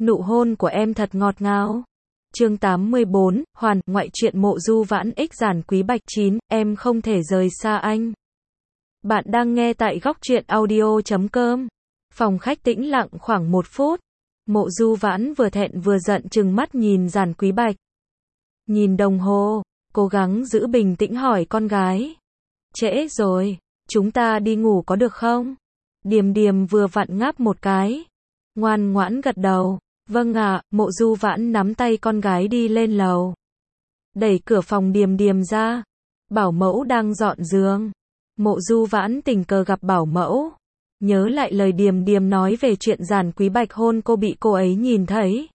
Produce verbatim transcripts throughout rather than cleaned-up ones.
Nụ hôn của em thật ngọt ngào. Chương tám mươi bốn, Hoàn, ngoại truyện Mộ Du Vãn X Giản Quý Bạch chín, em không thể rời xa anh. Bạn đang nghe tại góc truyện audio chấm com. Phòng khách tĩnh lặng khoảng một phút. Mộ Du Vãn vừa thẹn vừa giận trừng mắt nhìn Giản Quý Bạch. Nhìn đồng hồ, cố gắng giữ bình tĩnh hỏi con gái. Trễ rồi, chúng ta đi ngủ có được không? Điềm Điềm vừa vặn ngáp một cái. Ngoan ngoãn gật đầu. Vâng ạ, Mộ Du Vãn nắm tay con gái đi lên lầu. Đẩy cửa phòng Điềm Điềm ra. Bảo mẫu đang dọn giường. Mộ Du Vãn tình cờ gặp bảo mẫu. Nhớ lại lời Điềm Điềm nói về chuyện Giản Quý Bạch hôn cô bị cô ấy nhìn thấy.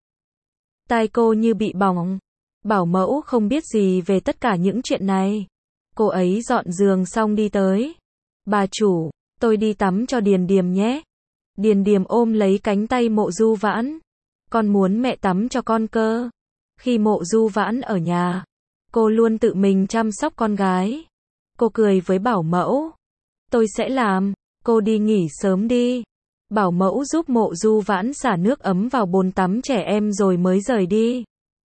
Tai cô như bị bỏng. Bảo mẫu không biết gì về tất cả những chuyện này. Cô ấy dọn giường xong đi tới. Bà chủ, tôi đi tắm cho Điềm Điềm nhé. Điềm Điềm ôm lấy cánh tay Mộ Du Vãn. Con muốn mẹ tắm cho con cơ. Khi Mộ Du Vãn ở nhà, cô luôn tự mình chăm sóc con gái. Cô cười với bảo mẫu. Tôi sẽ làm, cô đi nghỉ sớm đi. Bảo mẫu giúp Mộ Du Vãn xả nước ấm vào bồn tắm trẻ em rồi mới rời đi.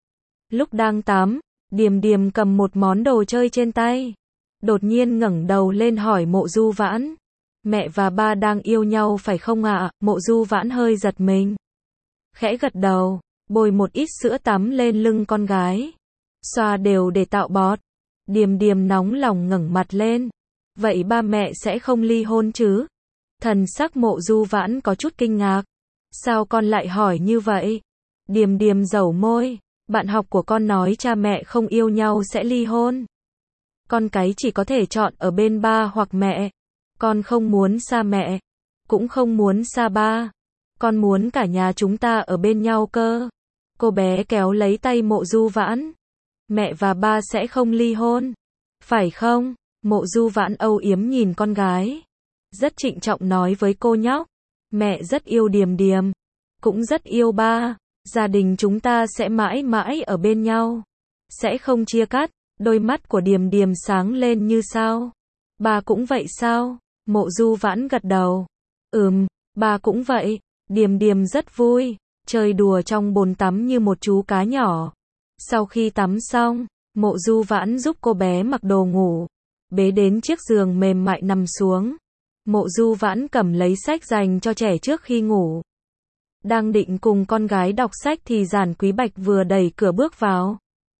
Lúc đang tắm, Điềm Điềm cầm một món đồ chơi trên tay. Đột nhiên ngẩng đầu lên hỏi Mộ Du Vãn. Mẹ và ba đang yêu nhau phải không ạ? Mộ Du Vãn hơi giật mình. Khẽ gật đầu, bôi một ít sữa tắm lên lưng con gái. Xoa đều để tạo bọt. Điềm Điềm nóng lòng ngẩng mặt lên. Vậy ba mẹ sẽ không ly hôn chứ? Thần sắc Mộ Du Vãn có chút kinh ngạc. Sao con lại hỏi như vậy? Điềm Điềm dẩu môi. Bạn học của con nói cha mẹ không yêu nhau sẽ ly hôn. Con cái chỉ có thể chọn ở bên ba hoặc mẹ. Con không muốn xa mẹ. Cũng không muốn xa ba. Con muốn cả nhà chúng ta ở bên nhau cơ. Cô bé kéo lấy tay Mộ Du Vãn. Mẹ và ba sẽ không ly hôn. Phải không? Mộ Du Vãn âu yếm nhìn con gái. Rất trịnh trọng nói với cô nhóc. Mẹ rất yêu Điềm Điềm. Cũng rất yêu ba. Gia đình chúng ta sẽ mãi mãi ở bên nhau. Sẽ không chia cắt. Đôi mắt của Điềm Điềm sáng lên như sao. Ba cũng vậy sao? Mộ Du Vãn gật đầu. Ừm, ba cũng vậy. Điềm Điềm rất vui, chơi đùa trong bồn tắm như một chú cá nhỏ. Sau khi tắm xong, Mộ Du Vãn giúp cô bé mặc đồ ngủ, bế đến chiếc giường mềm mại nằm xuống. Mộ Du Vãn cầm lấy sách dành cho trẻ trước khi ngủ. Đang định cùng con gái đọc sách thì Giản Quý Bạch vừa đẩy cửa bước vào.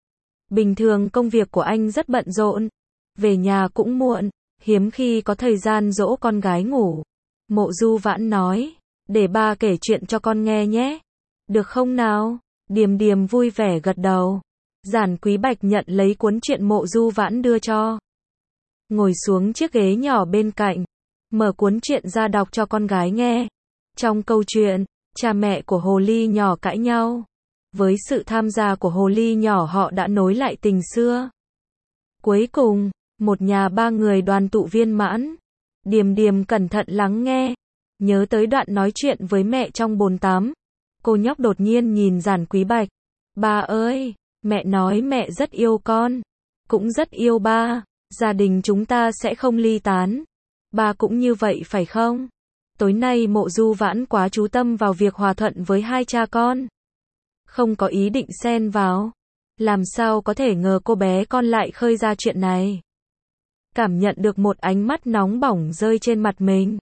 Bình thường công việc của anh rất bận rộn, về nhà cũng muộn, hiếm khi có thời gian dỗ con gái ngủ. Mộ Du Vãn nói. Để ba kể chuyện cho con nghe nhé. Được không nào? Điềm Điềm vui vẻ gật đầu. Giản Quý Bạch nhận lấy cuốn truyện Mộ Du Vãn đưa cho. Ngồi xuống chiếc ghế nhỏ bên cạnh. Mở cuốn truyện ra đọc cho con gái nghe. Trong câu chuyện, cha mẹ của hồ ly nhỏ cãi nhau. Với sự tham gia của hồ ly nhỏ họ đã nối lại tình xưa. Cuối cùng, một nhà ba người đoàn tụ viên mãn. Điềm Điềm cẩn thận lắng nghe. Nhớ tới đoạn nói chuyện với mẹ trong bồn tắm. Cô nhóc đột nhiên nhìn Giản Quý Bạch. Ba ơi, mẹ nói mẹ rất yêu con. Cũng rất yêu ba. Gia đình chúng ta sẽ không ly tán. Ba cũng như vậy phải không? Tối nay Mộ Du Vãn quá chú tâm vào việc hòa thuận với hai cha con. Không có ý định xen vào. Làm sao có thể ngờ cô bé con lại khơi ra chuyện này. Cảm nhận được một ánh mắt nóng bỏng rơi trên mặt mình.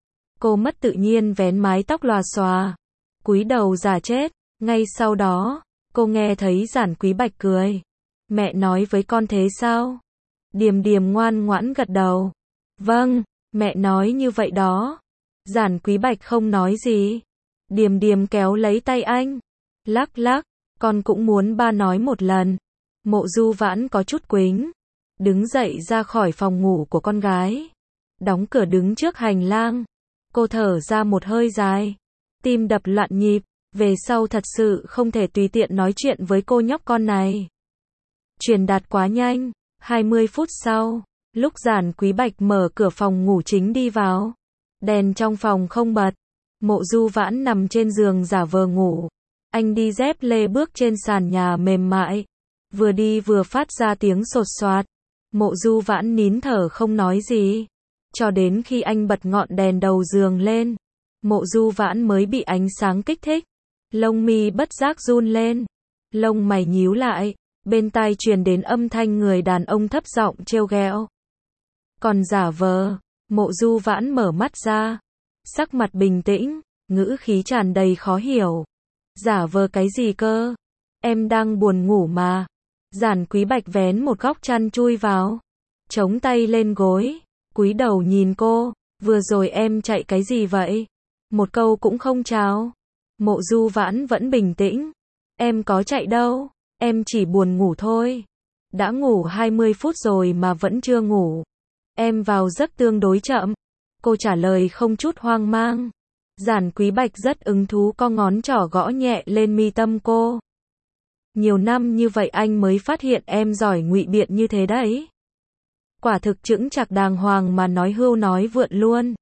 Cô mất tự nhiên vén mái tóc lòa xòa, cúi đầu giả chết. Ngay sau đó, cô nghe thấy Giản Quý Bạch cười. Mẹ nói với con thế sao? Điềm Điềm ngoan ngoãn gật đầu. Vâng, mẹ nói như vậy đó. Giản Quý Bạch không nói gì. Điềm Điềm kéo lấy tay anh. Lắc lắc, con cũng muốn ba nói một lần. Mộ Du Vãn có chút quính. Đứng dậy ra khỏi phòng ngủ của con gái. Đóng cửa đứng trước hành lang. Cô thở ra một hơi dài. Tim đập loạn nhịp. Về sau thật sự không thể tùy tiện nói chuyện với cô nhóc con này. Truyền đạt quá nhanh. hai mươi phút sau, lúc Giản Quý Bạch mở cửa phòng ngủ chính đi vào. Đèn trong phòng không bật. Mộ Du Vãn nằm trên giường giả vờ ngủ. Anh đi dép lê bước trên sàn nhà mềm mại. Vừa đi vừa phát ra tiếng sột soạt. Mộ Du Vãn nín thở không nói gì. Cho đến khi anh bật ngọn đèn đầu giường lên, Mộ Du Vãn mới bị ánh sáng kích thích. Lông mi bất giác run lên. Lông mày nhíu lại. Bên tai truyền đến âm thanh người đàn ông thấp giọng trêu ghẹo. Còn giả vờ. Mộ Du Vãn mở mắt ra. Sắc mặt bình tĩnh. Ngữ khí tràn đầy khó hiểu. Giả vờ cái gì cơ? Em đang buồn ngủ mà. Giản Quý Bạch vén một góc chăn chui vào. Chống tay lên gối. Cúi đầu nhìn cô. Vừa rồi em chạy cái gì vậy? Một câu cũng không chào. Mộ Du Vãn vẫn bình tĩnh. Em có chạy đâu. Em chỉ buồn ngủ thôi. Đã ngủ hai mươi phút rồi mà vẫn chưa ngủ. Em vào giấc tương đối chậm. Cô trả lời không chút hoang mang. Giản Quý Bạch rất hứng thú co ngón trỏ gõ nhẹ lên mi tâm cô. Nhiều năm như vậy anh mới phát hiện em giỏi ngụy biện như thế đấy. Quả thực chững chạc đàng hoàng mà nói hưu nói vượn luôn.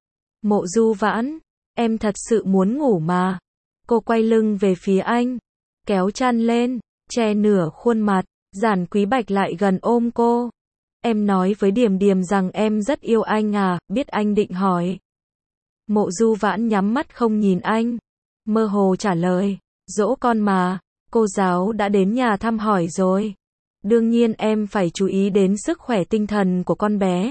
Mộ Du Vãn, em thật sự muốn ngủ mà. Cô quay lưng về phía anh, kéo chăn lên, che nửa khuôn mặt. Giản Quý Bạch lại gần ôm cô. Em nói với Điềm Điềm rằng em rất yêu anh à, biết anh định hỏi. Mộ Du Vãn nhắm mắt không nhìn anh, mơ hồ trả lời, dỗ con mà, cô giáo đã đến nhà thăm hỏi rồi. Đương nhiên em phải chú ý đến sức khỏe tinh thần của con bé.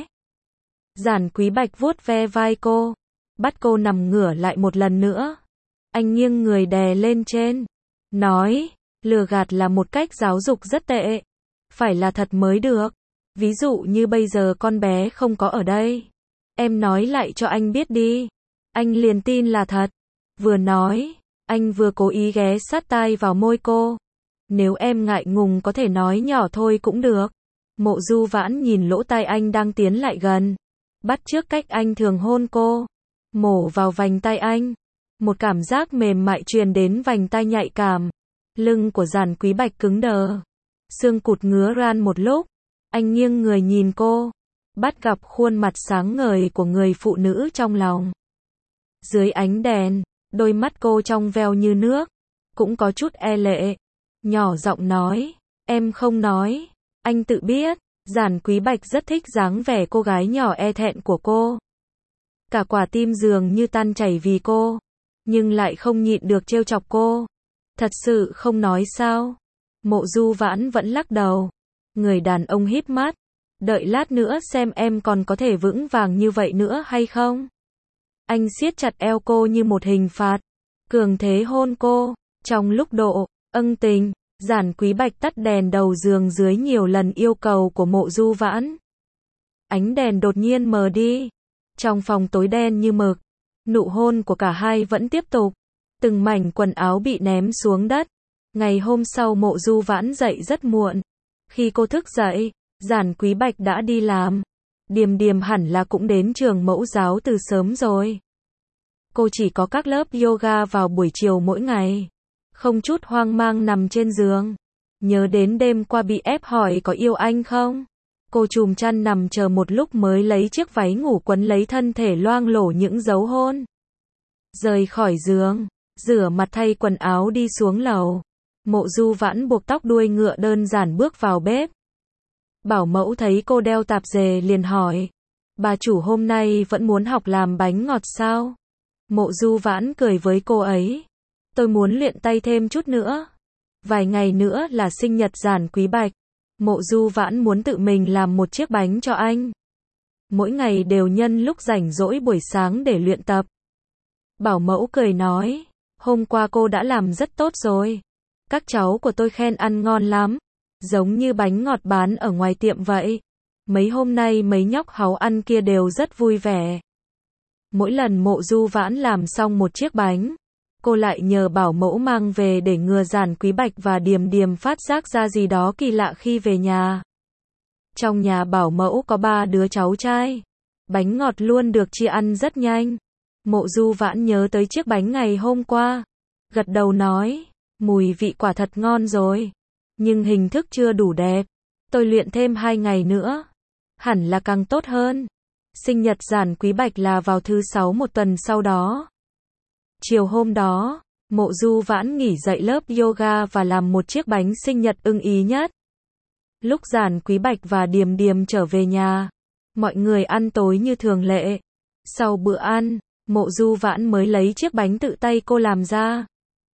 Giản Quý Bạch vuốt ve vai cô, bắt cô nằm ngửa lại một lần nữa. Anh nghiêng người đè lên trên, nói, lừa gạt là một cách giáo dục rất tệ. Phải là thật mới được. Ví dụ như bây giờ con bé không có ở đây. Em nói lại cho anh biết đi. Anh liền tin là thật. Vừa nói, anh vừa cố ý ghé sát tai vào môi cô. Nếu em ngại ngùng có thể nói nhỏ thôi cũng được. Mộ Du Vãn nhìn lỗ tai anh đang tiến lại gần. Bắt chước cách anh thường hôn cô. Mổ vào vành tai anh. Một cảm giác mềm mại truyền đến vành tai nhạy cảm. Lưng của Giản Quý Bạch cứng đờ. Xương cụt ngứa ran một lúc. Anh nghiêng người nhìn cô. Bắt gặp khuôn mặt sáng ngời của người phụ nữ trong lòng. Dưới ánh đèn, đôi mắt cô trong veo như nước. Cũng có chút e lệ. Nhỏ giọng nói, em không nói. Anh tự biết. Giản Quý Bạch rất thích dáng vẻ cô gái nhỏ e thẹn của cô. Cả quả tim dường như tan chảy vì cô. Nhưng lại không nhịn được trêu chọc cô. Thật sự không nói sao? Mộ Du Vãn vẫn lắc đầu. Người đàn ông híp mắt. Đợi lát nữa xem em còn có thể vững vàng như vậy nữa hay không? Anh siết chặt eo cô như một hình phạt. Cường thế hôn cô. Trong lúc độ, ân tình, Giản Quý Bạch tắt đèn đầu giường dưới nhiều lần yêu cầu của Mộ Du Vãn. Ánh đèn đột nhiên mờ đi. Trong phòng tối đen như mực. Nụ hôn của cả hai vẫn tiếp tục. Từng mảnh quần áo bị ném xuống đất. Ngày hôm sau Mộ Du Vãn dậy rất muộn. Khi cô thức dậy, Giản Quý Bạch đã đi làm. Điềm Điềm hẳn là cũng đến trường mẫu giáo từ sớm rồi. Cô chỉ có các lớp yoga vào buổi chiều mỗi ngày. Không chút hoang mang nằm trên giường. Nhớ đến đêm qua bị ép hỏi có yêu anh không? Cô chùm chăn nằm chờ một lúc mới lấy chiếc váy ngủ quấn lấy thân thể loang lổ những dấu hôn. Rời khỏi giường, rửa mặt thay quần áo đi xuống lầu. Mộ Du Vãn buộc tóc đuôi ngựa đơn giản bước vào bếp. Bảo mẫu thấy cô đeo tạp dề liền hỏi. Bà chủ hôm nay vẫn muốn học làm bánh ngọt sao? Mộ Du Vãn cười với cô ấy. Tôi muốn luyện tay thêm chút nữa. Vài ngày nữa là sinh nhật Giản Quý Bạch. Mộ Du Vãn muốn tự mình làm một chiếc bánh cho anh. Mỗi ngày đều nhân lúc rảnh rỗi buổi sáng để luyện tập. Bảo mẫu cười nói. Hôm qua cô đã làm rất tốt rồi. Các cháu của tôi khen ăn ngon lắm. Giống như bánh ngọt bán ở ngoài tiệm vậy. Mấy hôm nay mấy nhóc háu ăn kia đều rất vui vẻ. Mỗi lần Mộ Du Vãn làm xong một chiếc bánh, cô lại nhờ bảo mẫu mang về để ngừa Giản Quý Bạch và Điềm Điềm phát giác ra gì đó kỳ lạ khi về nhà. Trong nhà bảo mẫu có ba đứa cháu trai. Bánh ngọt luôn được chia ăn rất nhanh. Mộ Du Vãn nhớ tới chiếc bánh ngày hôm qua. Gật đầu nói, mùi vị quả thật ngon rồi. Nhưng hình thức chưa đủ đẹp. Tôi luyện thêm hai ngày nữa. Hẳn là càng tốt hơn. Sinh nhật Giản Quý Bạch là vào thứ sáu một tuần sau đó. Chiều hôm đó, Mộ Du Vãn nghỉ dạy lớp yoga và làm một chiếc bánh sinh nhật ưng ý nhất. Lúc Giản Quý Bạch và Điềm Điềm trở về nhà, mọi người ăn tối như thường lệ. Sau bữa ăn, Mộ Du Vãn mới lấy chiếc bánh tự tay cô làm ra.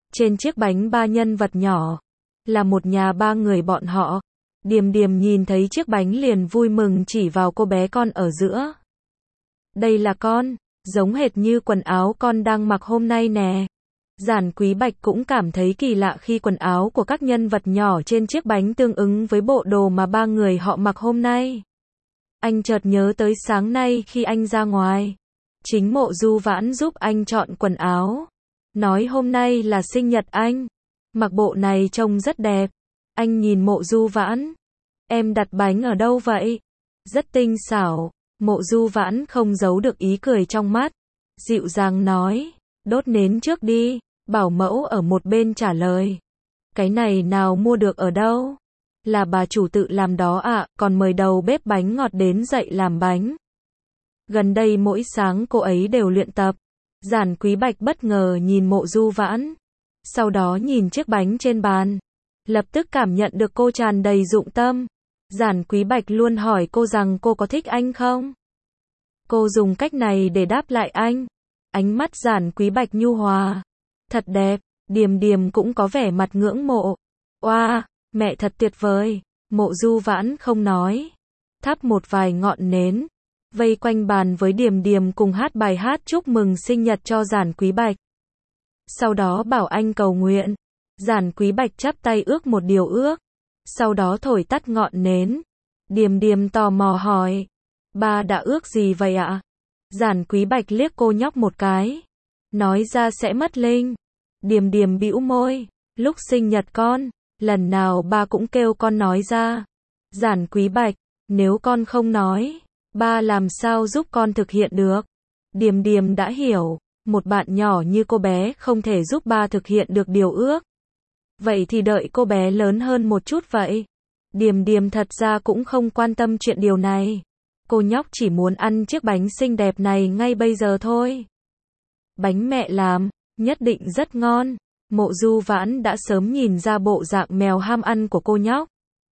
Trên chiếc bánh ba nhân vật nhỏ, là một nhà ba người bọn họ. Điềm Điềm nhìn thấy chiếc bánh liền vui mừng chỉ vào cô bé con ở giữa. Đây là con, giống hệt như quần áo con đang mặc hôm nay nè. Giản Quý Bạch cũng cảm thấy kỳ lạ khi quần áo của các nhân vật nhỏ trên chiếc bánh tương ứng với bộ đồ mà ba người họ mặc hôm nay. Anh chợt nhớ tới sáng nay khi anh ra ngoài, chính Mộ Du Vãn giúp anh chọn quần áo. Nói hôm nay là sinh nhật anh, mặc bộ này trông rất đẹp. Anh nhìn Mộ Du Vãn. Em đặt bánh ở đâu vậy? Rất tinh xảo. Mộ Du Vãn không giấu được ý cười trong mắt. Dịu dàng nói, đốt nến trước đi. Bảo mẫu ở một bên trả lời. Cái này nào mua được ở đâu? Là bà chủ tự làm đó ạ, à, còn mời đầu bếp bánh ngọt đến dạy làm bánh. Gần đây mỗi sáng cô ấy đều luyện tập. Giản Quý Bạch bất ngờ nhìn Mộ Du Vãn. Sau đó nhìn chiếc bánh trên bàn. Lập tức cảm nhận được cô tràn đầy dụng tâm. Giản Quý Bạch luôn hỏi cô rằng cô có thích anh không? Cô dùng cách này để đáp lại anh. Ánh mắt Giản Quý Bạch nhu hòa. Thật đẹp. Điềm Điềm cũng có vẻ mặt ngưỡng mộ. Oa, wow, mẹ thật tuyệt vời. Mộ Du Vãn không nói. Thắp một vài ngọn nến. Vây quanh bàn với Điềm Điềm cùng hát bài hát chúc mừng sinh nhật cho Giản Quý Bạch. Sau đó bảo anh cầu nguyện. Giản Quý Bạch chắp tay ước một điều ước. Sau đó thổi tắt ngọn nến. Điềm Điềm tò mò hỏi. Ba đã ước gì vậy ạ? Giản Quý Bạch liếc cô nhóc một cái. Nói ra sẽ mất linh. Điềm Điềm bĩu môi. Lúc sinh nhật con, lần nào ba cũng kêu con nói ra. Giản Quý Bạch, nếu con không nói, ba làm sao giúp con thực hiện được? Điềm Điềm đã hiểu, một bạn nhỏ như cô bé không thể giúp ba thực hiện được điều ước. Vậy thì đợi cô bé lớn hơn một chút vậy. Điềm Điềm thật ra cũng không quan tâm chuyện điều này. Cô nhóc chỉ muốn ăn chiếc bánh xinh đẹp này ngay bây giờ thôi. Bánh mẹ làm, nhất định rất ngon. Mộ Du Vãn đã sớm nhìn ra bộ dạng mèo ham ăn của cô nhóc.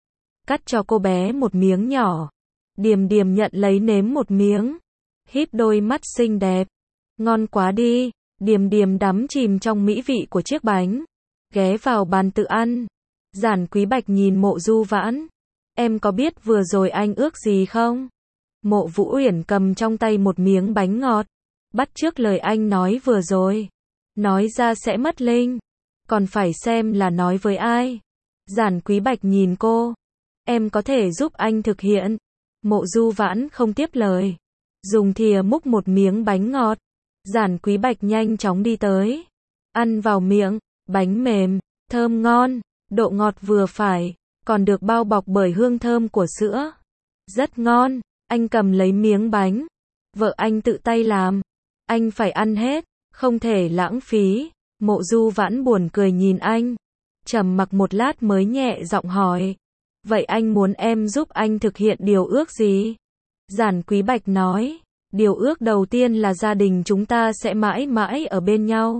Cắt cho cô bé một miếng nhỏ. Điềm Điềm nhận lấy nếm một miếng. Híp đôi mắt xinh đẹp. Ngon quá đi. Điềm Điềm đắm chìm trong mỹ vị của chiếc bánh. Ghé vào bàn tự ăn. Giản Quý Bạch nhìn Mộ Du Vãn. Em có biết vừa rồi anh ước gì không? Mộ Vũ Uyển cầm trong tay một miếng bánh ngọt. Bắt chước lời anh nói vừa rồi. Nói ra sẽ mất linh. Còn phải xem là nói với ai. Giản Quý Bạch nhìn cô. Em có thể giúp anh thực hiện. Mộ Du Vãn không tiếp lời. Dùng thìa múc một miếng bánh ngọt. Giản Quý Bạch nhanh chóng đi tới. Ăn vào miệng. Bánh mềm, thơm ngon, độ ngọt vừa phải, còn được bao bọc bởi hương thơm của sữa. Rất ngon. Anh cầm lấy miếng bánh. Vợ anh tự tay làm. Anh phải ăn hết, không thể lãng phí. Mộ Du Vãn buồn cười nhìn anh. Trầm mặc một lát mới nhẹ giọng hỏi. Vậy anh muốn em giúp anh thực hiện điều ước gì? Giản Quý Bạch nói. Điều ước đầu tiên là gia đình chúng ta sẽ mãi mãi ở bên nhau.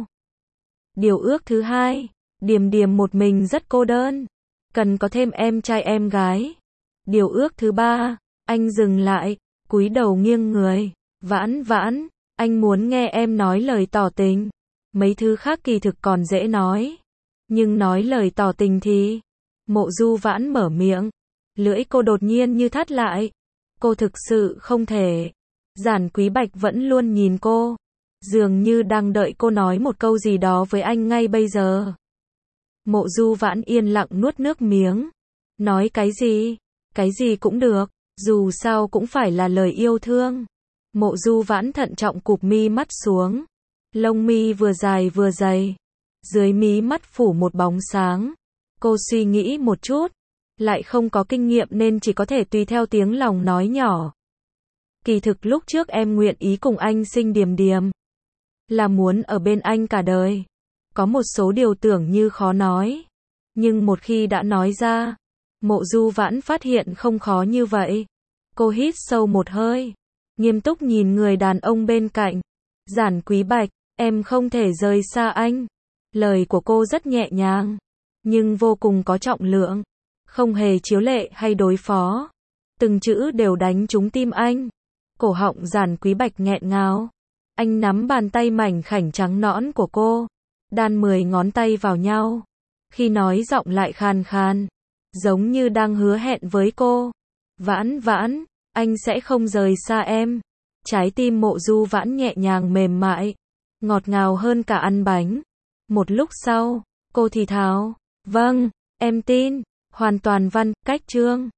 Điều ước thứ hai, Điềm Điềm một mình rất cô đơn. Cần có thêm em trai em gái. Điều ước thứ ba, anh dừng lại, cúi đầu nghiêng người. Vãn Vãn, anh muốn nghe em nói lời tỏ tình. Mấy thứ khác kỳ thực còn dễ nói. Nhưng nói lời tỏ tình thì... Mộ Du Vãn mở miệng. Lưỡi cô đột nhiên như thắt lại. Cô thực sự không thể. Giản Quý Bạch vẫn luôn nhìn cô. Dường như đang đợi cô nói một câu gì đó với anh ngay bây giờ. Mộ Du Vãn yên lặng nuốt nước miếng. Nói cái gì? Cái gì cũng được. Dù sao cũng phải là lời yêu thương. Mộ Du Vãn thận trọng cụp mi mắt xuống. Lông mi vừa dài vừa dày. Dưới mí mắt phủ một bóng sáng. Cô suy nghĩ một chút. Lại không có kinh nghiệm nên chỉ có thể tùy theo tiếng lòng nói nhỏ. Kỳ thực lúc trước em nguyện ý cùng anh sinh Điềm Điềm. Là muốn ở bên anh cả đời. Có một số điều tưởng như khó nói. Nhưng một khi đã nói ra, Mộ Du Vãn phát hiện không khó như vậy. Cô hít sâu một hơi. Nghiêm túc nhìn người đàn ông bên cạnh. Giản Quý Bạch, em không thể rời xa anh. Lời của cô rất nhẹ nhàng. Nhưng vô cùng có trọng lượng. Không hề chiếu lệ hay đối phó. Từng chữ đều đánh trúng tim anh. Cổ họng Giản Quý Bạch nghẹn ngào. Anh nắm bàn tay mảnh khảnh trắng nõn của cô. đan mười ngón tay vào nhau. Khi nói giọng lại khàn khàn, giống như đang hứa hẹn với cô. Vãn vãn, anh sẽ không rời xa em. Trái tim Mộ Du Vãn nhẹ nhàng mềm mại, ngọt ngào hơn cả ăn bánh. Một lúc sau, cô thì thào, vâng, em tin, hoàn toàn văn, cách chương.